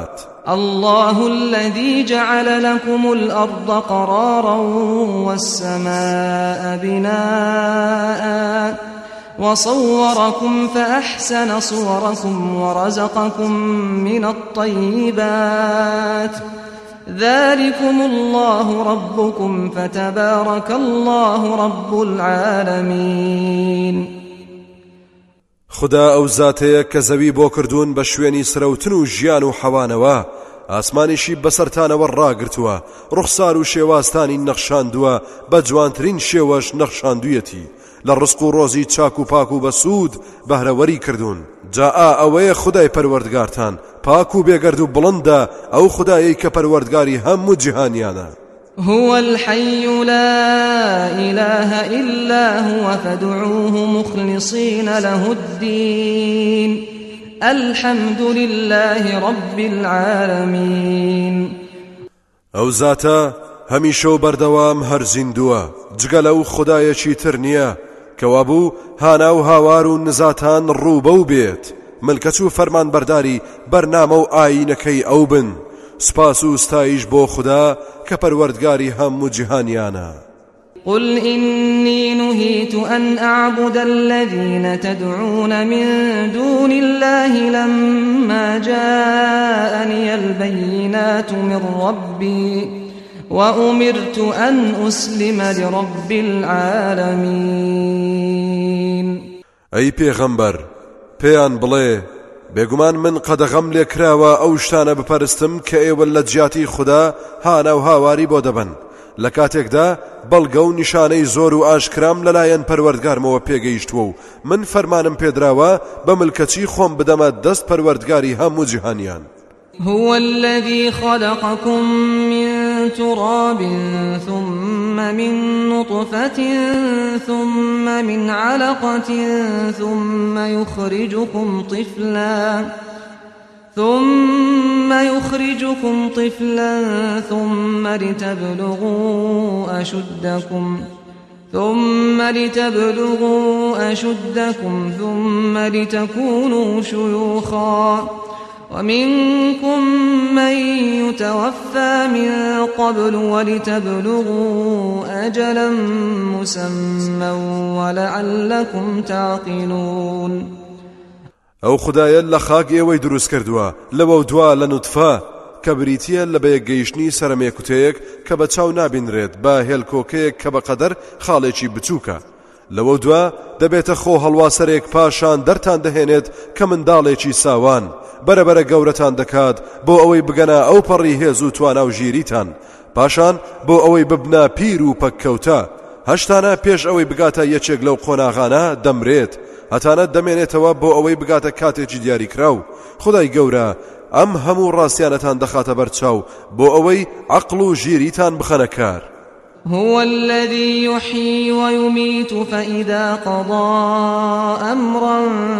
[SPEAKER 1] الله الذي جعل لكم الأرض قرارا والسماء بناء وصوركم فأحسن صوركم ورزقكم من الطيبات ذلكم الله ربكم فتبارك الله رب العالمين.
[SPEAKER 2] خدا ئەو زاتەیە کە زەوی بۆ کردوون بە شوێنی سرەوتن و ژیان و حەوانەوە، ئاسمانیشی بەسەرتانەوە ڕاگرتووە، ڕوخسار و شێوازتانی نەخشاندووە، بە جوانترین شێوەش نەخشاندوویەتی، لە ڕزق و ڕۆزی چاک و پاک و بەسوود بەهرەوەری کردوون. جا ئا ئەوەیە خدای پەروەردگارتان پاک و بێگەرد و بڵندە، ئەو خدایەی کە پەروەردگاری هەموو جیهانیانە.
[SPEAKER 1] هو الحي لا إله إلا هو فادعوه مخلصين له الدين الحمد لله رب العالمين.
[SPEAKER 2] ئەو زاتە هەمیشە و بەردەوام هەر زیندووە، جگە لەو خدایەکی تر نییە کەوا بوو هانا و هاوار و نزاتان ڕووبەو بێت، ملکەت و فەرمانبەرداری بەرنامە و ئاینەکەی ئەو بن. سپاس و ستایش بۆ خدا کە پەروەردگاری هەموو جیهانیانە.
[SPEAKER 1] قل إني نهيت أن أعبد الذين تدعون من دون الله لما جاءني البينات من ربي وأمرت أن أسلم لرب العالمين.
[SPEAKER 2] أي پیغمبر پیان بڵێ بێگومان من قەدەغەم لێ کراوە ئەو شتانە بپەرستم کە ئێوە لە جیاتی خوددا هانا و هاواری بۆ دەبن، لە کاتێکدا بەڵگە و نیشانەی زۆر و ئاشکرام لەلایەن پەروەردگارمەوە پێگەیشتووە و من فەرمانم پێدراوە بە ملکەچی خۆم بدەمە دەست پەروەردگاری هەموو جیهانیان.
[SPEAKER 1] هو الذي خلقكم من تراب ثم من نطفة ثم من علقة ثم يخرجكم طفلا ثم يخرجكم طفلا ثم لتبلغوا أشدكم ثم لتبلغوا أشدكم ثم لتكونوا شيوخا ومنكم من يتوفى من قبل ولتبلغوا أجلا مسمى ولعلكم تعقلون.
[SPEAKER 2] ئەو خدایە لە خاک ئێوەی دروست کردووە، لەوە دوا لە نوتفە کە بریتیە لە بەیەکگەیشتنی سەرمێکوتەیەک کە بە چاو نابینرێت بە هێلکۆکەیەک کە بەقەدەر خاڵێکی بچووکە، لەوە دوا دەبێتە خۆ هەڵواسەرێک پاشان دەرتان دەهێنێت کە منداڵێکی ساوان بەرەبەرە گەورەتان دەکات بۆ ئەوەی بگەنە ئەو پەڕی هێز و توانا و ژیریتان، پاشان بۆ ئەوەی ببنە پیر و پەککەوتە، هەشتانە پێش ئەوەی بگاتە یەکێک لەو قۆناغانە دەمرێت، هەتانە دەمێنێتەوە بۆ ئەوەی بگاتە کاتێکی دیاریکراو. خدای گەورە ئەم هەموو ڕاستیانەتان دەخاتە بەرچاو بۆ ئەوەی عەقڵ و ژیریتان بخەنە کار.
[SPEAKER 1] هو الذي يحيي ويميت فإذا قضى أمرا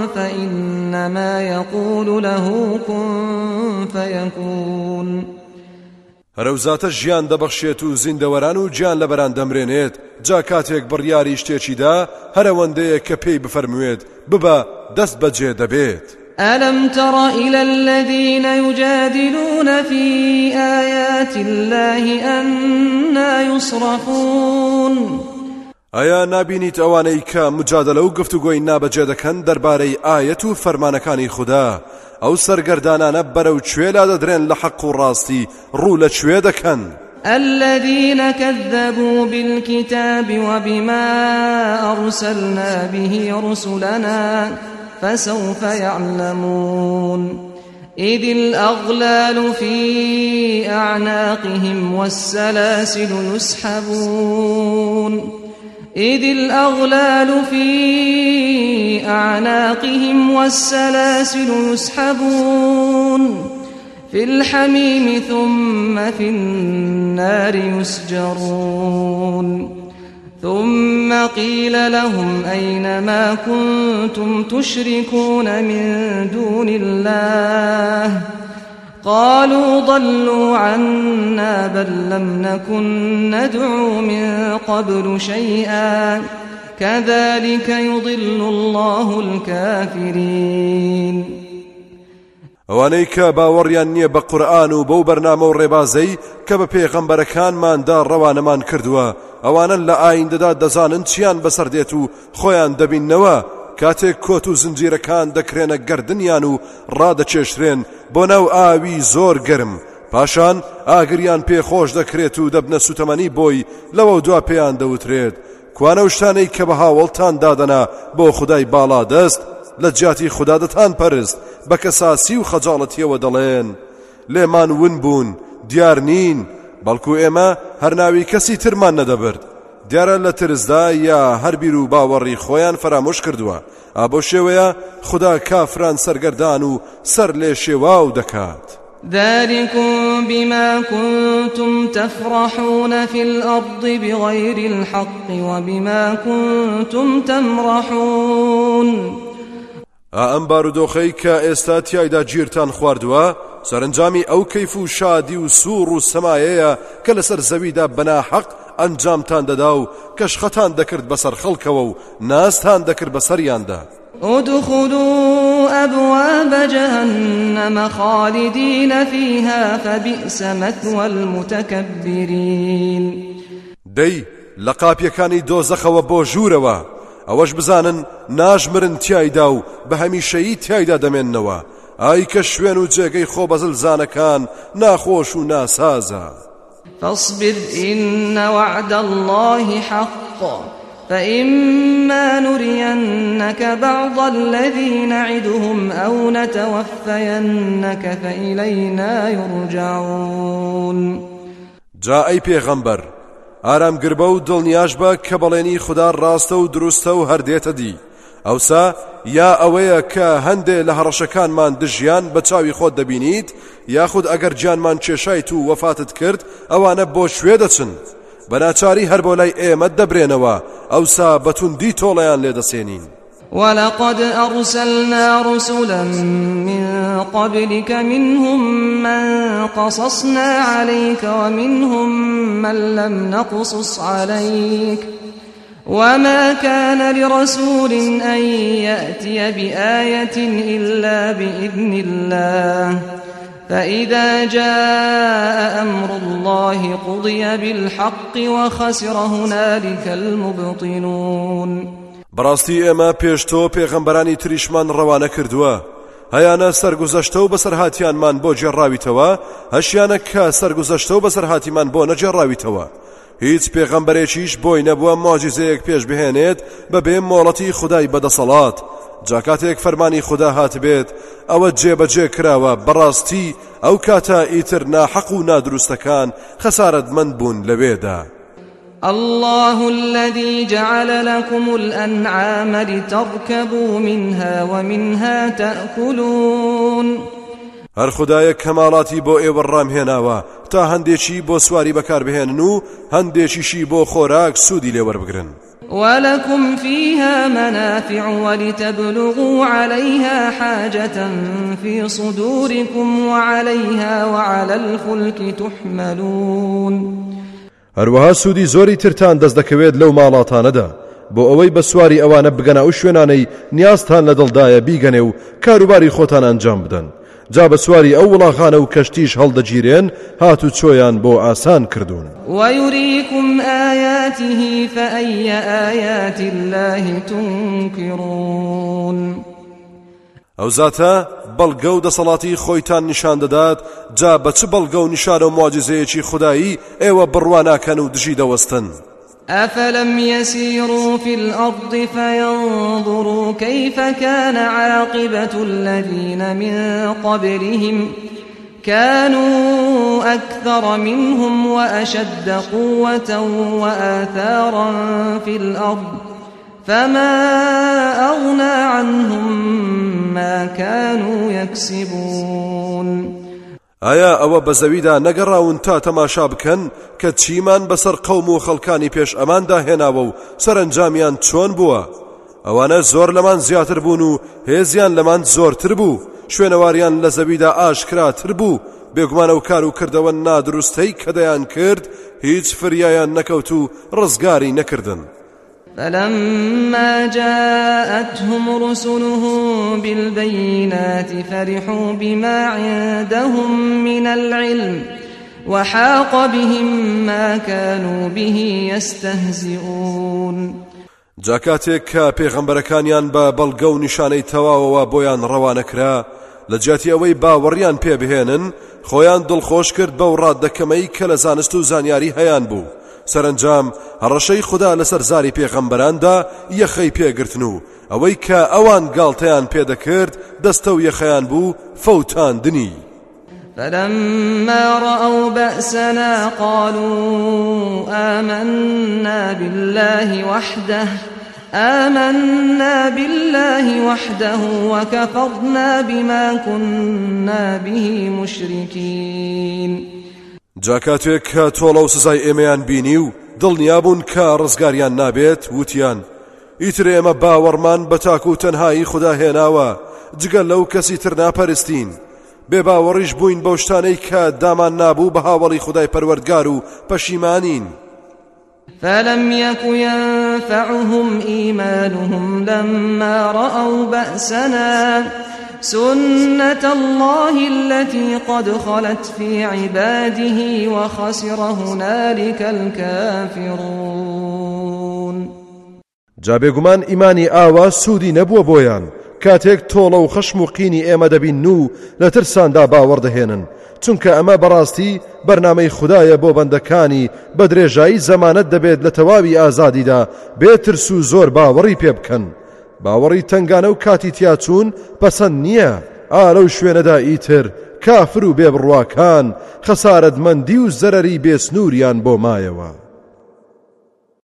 [SPEAKER 1] فإنما يقول له كن فيكون.
[SPEAKER 2] هەرەوزاتە ژیان دەبەخشێت و زیندەوەران و گیان لەبەران دەمرێنێت، جا کاتێک بڕیاری شتێکیدا هەرەوەندەیە کە پێی بفەرموێت ببە دەست بەجێ دەبێت.
[SPEAKER 1] ألم تر إلى الذين يجادلون في آيات الله أنى يصرفون.
[SPEAKER 2] ئایا نابینیت ئەوانەی کە مجادلە و گفتوگۆی نابەجێ دەکەن دەربارەی ئایەت و فەرمانەکانی خوددا، ئەو سەرگەردانانە بەرەو کوێلا دەدرێن لە حەق و ڕاستی ڕوو لە کوێ دەکەن.
[SPEAKER 1] الذين كذبوا بالكتاب وبما أرسلنا به رسلنا فسوف يعلمون. إذ الأغلال في أعناقهم والسلاسل يسحبون إذ الأغلال في أعناقهم والسلاسل يسحبون في الحميم ثم في النار يسجرون ثم قيل لهم أين ما كنتم تشركون من دون الله قالوا ضلوا عنا بل لم نكن ندعو من قبل شيئا كذلك يضل الله الكافرين.
[SPEAKER 2] ئەوانەی کە باوەڕیان نییە بە قورئان و بەو بەرنامە و ڕێبازەی کە بە پێغەمبەرەکانماندا ڕەوانەمان کردووە، ئەوانن لە ئایندەدا دەزانن چیان بەسەر دێت و خۆیان دەبیننەوە کاتێک کۆت و زنجیرەکان دەکرێنە گەردنیان و ڕادەچێشرێن بۆ ناو ئاوی زۆر گەرم، پاشان ئاگریان پێخۆش دەکرێت و دەبنە سوتەمەنی بۆی لەوە دوا پێیان دەوترێت کوانە و شتانەی کە بە هاوڵتان دادەنا بۆ خودای باڵا دەست لە جیاتی خوددا دەتان پەرست بە کەساسی و خەجاڵەتیەوە دەڵێن لێمان ون بوون دیار نین، بەڵکو ئێمە هەر ناوی کەسی ترمان نەدەبرد. دیارە لە ترسدا یا هەربیر و باوەڕی خۆیان فرامۆش کردووە، ئابۆ شێوەیە خوددا کافران سەرگەردان و سەر لێ شێواو دەکات.
[SPEAKER 1] ذلكم بما كنتم تفرحون في الأرض بغير الحق وبما كنتم تمرحون.
[SPEAKER 2] ئەم بارودۆخەی کە ئێستا تیایدا گیرتان خواردووە سەرنجامی ئەو کەیف و شادی و سوور و سەمایەیە کە لەسەر زەویدا بەناحەق ئەنجامتان دەدا و کەشخەتان دەکرد بەسەر خەڵکەوە و ناستان دەکرد بەسەریاندا.
[SPEAKER 1] ادخلوا أبواب جهنم خالدين فيها فبئس مثوى المتكبرين.
[SPEAKER 2] دەی لە قاپیەکانی دۆزەخەوە بۆ ژوورەوە، ئەوەش بزانن ناژمرن تیایدا و بە هەمیشەیی تیایدا دەمێننەوە، ئای کە شوێن و جێگەی خۆ بەزلزانەکان ناخۆش و ناسازە.
[SPEAKER 1] فاصبر إن وعد الله حق فإما نرينك بعض الذي نعدهم أو نتوفينك فإلينا يرجعون.
[SPEAKER 2] جا ئەی پێغەمبەر ئارام گربە و دڵنیاش بە کە بەڵێنی خوددا ڕاستە و دروستە و هەردێتە دی، ئەوسا یا ئەوەیە کە هەندێ لە هەڕەشەکانمان دژیان بە چاوی خۆت دەبینیت، یاخود ئەگەر گیانمان کێشایت و وەفاتت کرد ئەوانە بۆ شوێ دەچن، بەناچاری هەر بۆ لای ئێمە دەبرێنەوە، ئەوسا بەتوندی تۆڵەیان لێدەسێنین.
[SPEAKER 1] ولقد أرسلنا رسلا من قبلك منهم من قصصنا عليك ومنهم من لم نقصص عليك وما كان لرسول أن يأتي بآية إلا بإذن الله فإذا جاء أمر الله قضي بالحق وخسر هنالك المبطلون.
[SPEAKER 2] بەڕاستی ئێمە پێشتۆ پێغەمبەرانی تریشمان ڕەوانە کردووە، هەیانە سەرگوزەشتە و بەسەرهاتیانمان بۆ جێڕاویتەوە، هەشیانە کە سەرگوزەشتە و بەسەرهاتیمان بۆ نەجێڕاویتەوە. هیچ پێغەمبەرێکیش بۆی نەبووە مۆجیزەیەک پێش بهێنێت بەبێ مۆڵەتی خودای بەدەسەڵات. جا کاتێک فەرمانی خوددا هاتبێت ئەوە جێبەجێ کراوە، بەڕاستی ئەو کاتە ئیتر ناحەق و نادروستەکان خەسارەتمەند بوون لەوێدا.
[SPEAKER 1] الله الذي جعل لكم الأنعام لتركبوا منها ومنها تأكلون.
[SPEAKER 2] هەر خودایە کەماڵاتی بۆ ئێوە ڕامهێناوە تا هەندێکی بۆ سواری بەکار بهێنن و هەندێکیشی بۆ خۆراک سوودی لێوەربگرن.
[SPEAKER 1] ولكم فيها منافع ولتبلغوا عليها حاجة في صدوركم وعليها وعلى الفلك تحملون.
[SPEAKER 2] هەروەها سوودی زۆری ترتان دەست دەکەوێت لەو ماڵاتانەدا بۆ ئەوەی بە سواری ئەوانە بگەنە ئەو شوێنانەی نیازتان لە دڵدایە بیگەنێ و کاروباری خۆتان ئەنجام بدەن. جا بە سواری ئەو وڵاغانە و کەشتیش هەڵدەگیرێن هات و چۆیان بۆ ئاسان کردوون.
[SPEAKER 1] ويريكم آياته فأي آيات الله تنكرون.
[SPEAKER 2] ئەو زاتە بەڵگە و دەسەڵاتی خۆیتان نیشان دەدات، جا بە چ بەڵگە و نیشانە و معجزەیەکی خودایی ئێوە بڕواناکەن و دژی دەوەستن.
[SPEAKER 1] أفلم يسيروا في الأرض فينظروا كيف كان عاقبة الذين من قبلهم كانوا أكثر منهم وأشد قوة وآثارا في الأرض فما أغنى عنهم ما كانوا يكسبون.
[SPEAKER 2] ئایا ئەوە بە زەویدا نەگەڕاون تا تەماشا بکەن کە چیمان بەسەر قەوم و خەڵکانی پێش ئەماندا هێناوە و سەرنجامیان چۆن بووە؟ ئەوانە زۆر لەمان زیاتر بوون و هێزیان لەمان زۆرتر بوو، شوێنەواریان لە زەویدا ئاشکراتر بوو، بێگومانە و کار و کردەوە نادروستەی کە دەیان کرد هیچ فریایان نەکەوت و ڕزگاری نەکردن.
[SPEAKER 1] فلما جاءتهم رسلهم بالبينات فرحوا بما عندهم من العلم وحاق بهم ما كانوا به يستهزئون.
[SPEAKER 2] جاکاتێک کە پێغەمبەرەکانیان بە بەڵگە و نیشانەی تەواوەوە بۆیان ڕەوانەکرا لە جیاتی ئەوەی باوەڕیان پێبهێنن خۆیان دڵخۆش کرد بەو ڕاددەکەمەی کە لە زانست و زانیاری هەیان بوو. سەرنجام هەڕەشەی خوددا لەسەر زاری پێغەمبەراندا یەخەی پێگرتن و ئەوەی کە ئەوان گاڵتەیان پێدەکرد دەستە و یەخەیان بوو فەوتاندنی.
[SPEAKER 1] فلما رأوا بأسنا قالوا آمنا بالله وحده آمنا بالله وحده وكفرنا بما كنا به مشركين.
[SPEAKER 2] جاکاتێک کە تۆڵە و سزای ئێمەیان بینی و دڵنیابوون کە ڕزگاریان نابێت وتیان ئیتر ئێمە باوەڕمان بە تاک و تەنهایی خوددا هێناوە جگەل لەو کەسی تر ناپەرستین بێ باوەڕیش بووین بەو شتانەی کە دامان نابوو بە هاوڵی خودای پەروەردگار و پەشیمانین.
[SPEAKER 1] فلم يك ينفعهم إيمانهم لما رأوا بأسنا سنة الله التي قد خلت في عباده وخسر هنالك الكافرون.
[SPEAKER 2] جا بێگومان ئیمانی ئاوا سوودی نەبووە بۆیان کاتێک تۆڵە و خەشم و قینی ئێمە دەبین و لە ترساندا باوەڕدەهێنن چونکە ئەمە بەڕاستی بەرنامەی خوددایە بۆ بەندەکانی بە درێژایی زەمانەت دەبێت لە تەواوی ئازادیدا بێترس و زۆر باوەڕی پێ بکەن. باوەڕی تنگانە و کاتی تیاچوون پەسەند نییە. ئا لەو شوێنەدا ئیتر کافر و بێبڕواکان خەسارەتمەندی و زەرەری بێسنووریان بۆ مایەوە.